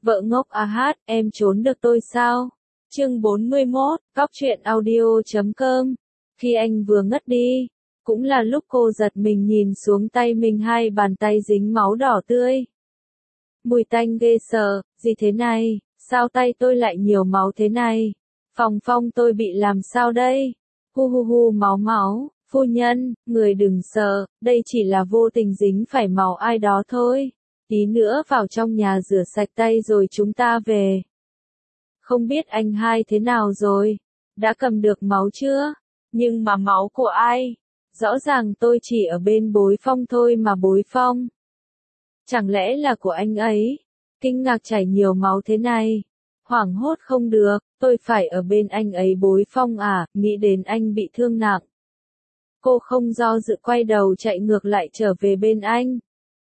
Vợ ngốc à hát, em trốn được tôi sao? Chương 41, cóc truyện audio.com. Khi anh vừa ngất đi, cũng là lúc cô giật mình nhìn xuống tay mình, hai bàn tay dính máu đỏ tươi. Mùi tanh ghê sợ, gì thế này, sao tay tôi lại nhiều máu thế này? Phong tôi bị làm sao đây? Hu hu hu, máu máu, phu nhân, người đừng sợ, đây chỉ là vô tình dính phải máu ai đó thôi. Tí nữa vào trong nhà rửa sạch tay rồi chúng ta về. Không biết anh hai thế nào rồi? Đã cầm được máu chưa? Nhưng mà máu của ai? Rõ ràng tôi chỉ ở bên Bối Phong thôi mà Bối Phong. Chẳng lẽ là của anh ấy? Kinh ngạc chảy nhiều máu thế này. Hoảng hốt không được, tôi phải ở bên anh ấy Bối Phong à, nghĩ đến anh bị thương nặng. Cô không do dự quay đầu chạy ngược lại trở về bên anh.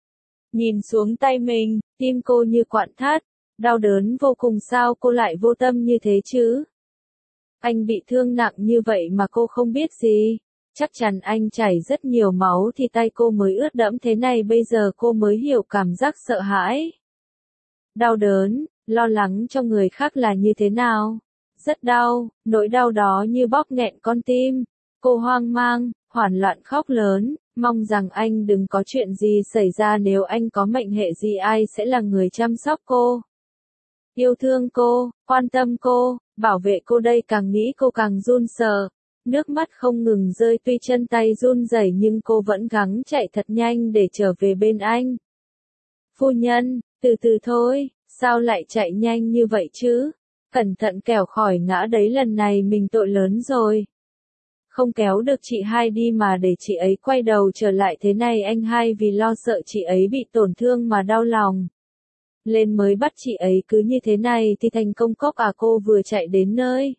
Nhìn xuống tay mình, tim cô như quặn thắt, đau đớn vô cùng, sao cô lại vô tâm như thế chứ? Anh bị thương nặng như vậy mà cô không biết gì, chắc chắn anh chảy rất nhiều máu thì tay cô mới ướt đẫm thế này, bây giờ cô mới hiểu cảm giác sợ hãi. Đau đớn, lo lắng cho người khác là như thế nào? Rất đau, nỗi đau đó như bóp nghẹn con tim. Cô hoang mang, hoảng loạn khóc lớn, mong rằng anh đừng có chuyện gì xảy ra, nếu anh có mệnh hệ gì ai sẽ là người chăm sóc cô. Yêu thương cô, quan tâm cô, bảo vệ cô đây, càng nghĩ cô càng run sợ. Nước mắt không ngừng rơi, tuy chân tay run rẩy nhưng cô vẫn gắng chạy thật nhanh để trở về bên anh. Phu nhân, từ từ thôi, sao lại chạy nhanh như vậy chứ? Cẩn thận kẻo khỏi ngã đấy, lần này mình tội lớn rồi. Không kéo được chị hai đi mà để chị ấy quay đầu trở lại thế này, anh hai vì lo sợ chị ấy bị tổn thương mà đau lòng. Lên mới bắt chị ấy cứ như thế này thì thành công cốc à? Cô vừa chạy đến nơi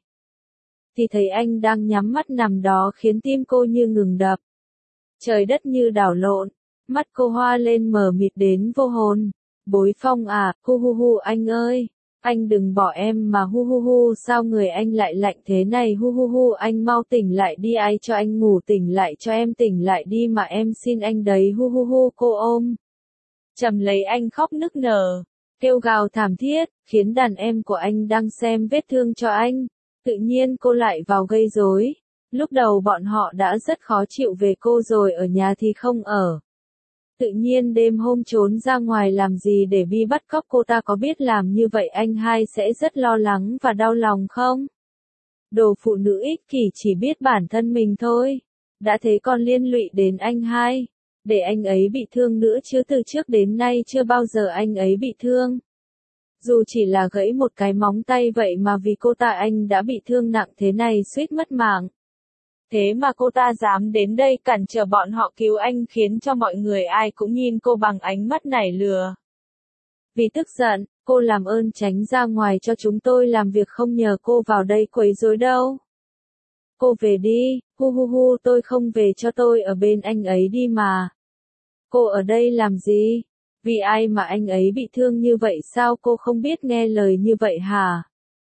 thì thấy anh đang nhắm mắt nằm đó, khiến tim cô như ngừng đập. Trời đất như đảo lộn, mắt cô hoa lên mờ mịt đến vô hồn. Bối Phong à, hu hu hu, anh ơi, anh đừng bỏ em mà, hu hu hu, sao người anh lại lạnh thế này, hu hu hu, anh mau tỉnh lại đi, ai cho anh ngủ, tỉnh lại cho em, tỉnh lại đi mà, em xin anh đấy, hu hu hu. Cô ôm chầm lấy anh khóc nức nở, kêu gào thảm thiết, khiến đàn em của anh đang xem vết thương cho anh. Tự nhiên cô lại vào gây rối. Lúc đầu bọn họ đã rất khó chịu về cô rồi, ở nhà thì không ở. Tự nhiên đêm hôm trốn ra ngoài làm gì để bị bắt cóc, cô ta có biết làm như vậy anh hai sẽ rất lo lắng và đau lòng không? Đồ phụ nữ ích kỷ chỉ biết bản thân mình thôi. Đã thế còn liên lụy đến anh hai. Để anh ấy bị thương nữa chứ, từ trước đến nay chưa bao giờ anh ấy bị thương. Dù chỉ là gãy một cái móng tay vậy mà vì cô ta anh đã bị thương nặng thế này, suýt mất mạng. Thế mà cô ta dám đến đây cản trở bọn họ cứu anh, khiến cho mọi người ai cũng nhìn cô bằng ánh mắt nảy lửa. Vì tức giận, cô làm ơn tránh ra ngoài cho chúng tôi làm việc, không nhờ cô vào đây quấy rối đâu. Cô về đi, hu hu hu, tôi không về, cho tôi ở bên anh ấy đi mà. Cô ở đây làm gì? Vì ai mà anh ấy bị thương như vậy, sao cô không biết nghe lời như vậy hả?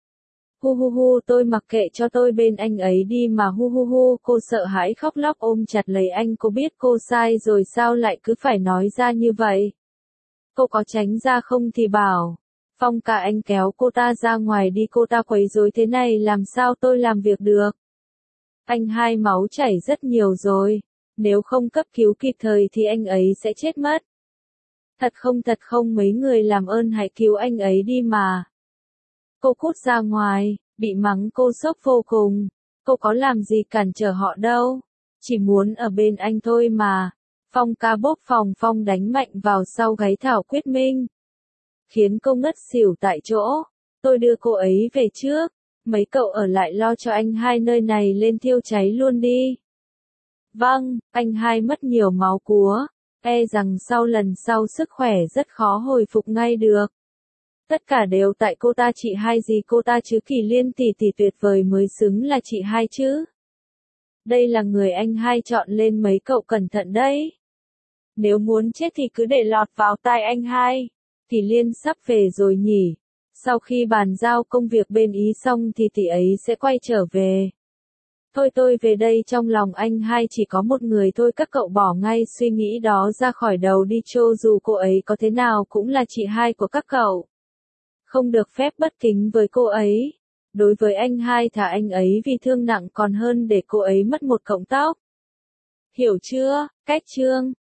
Hu hu hu, tôi mặc kệ, cho tôi bên anh ấy đi mà, hu hu hu. Cô sợ hãi khóc lóc ôm chặt lấy anh, cô biết cô sai rồi, sao lại cứ phải nói ra như vậy? Cô có tránh ra không thì bảo. Phong ca, anh kéo cô ta ra ngoài đi, cô ta quấy rối thế này làm sao tôi làm việc được? Anh hai máu chảy rất nhiều rồi, nếu không cấp cứu kịp thời thì anh ấy sẽ chết mất. Thật không, mấy người làm ơn hãy cứu anh ấy đi mà. Cô cút ra ngoài, bị mắng cô sốc vô cùng. Cô có làm gì cản trở họ đâu, chỉ muốn ở bên anh thôi mà. Phong ca bốc phòng, Phong đánh mạnh vào sau gáy Thảo Quyết Minh, khiến cô ngất xỉu tại chỗ. Tôi đưa cô ấy về trước, mấy cậu ở lại lo cho anh hai, nơi này lên thiêu cháy luôn đi. Vâng, anh hai mất nhiều máu cúa, e rằng sau lần sau sức khỏe rất khó hồi phục ngay được. Tất cả đều tại cô ta, chị hai gì cô ta chứ, Kỳ Liên tỷ tỷ tuyệt vời mới xứng là chị hai chứ. Đây là người anh hai chọn lên, mấy cậu cẩn thận đấy. Nếu muốn chết thì cứ để lọt vào tai anh hai. Kỳ Liên sắp về rồi nhỉ? Sau khi bàn giao công việc bên Ý xong thì tỷ ấy sẽ quay trở về. Thôi tôi về đây, trong lòng anh hai chỉ có một người thôi, các cậu bỏ ngay suy nghĩ đó ra khỏi đầu đi, cho dù cô ấy có thế nào cũng là chị hai của các cậu. không được phép bất kính với cô ấy. Đối với anh hai thà anh ấy vì thương nặng còn hơn để cô ấy mất một cọng tóc. Hiểu chưa, Cách Trương?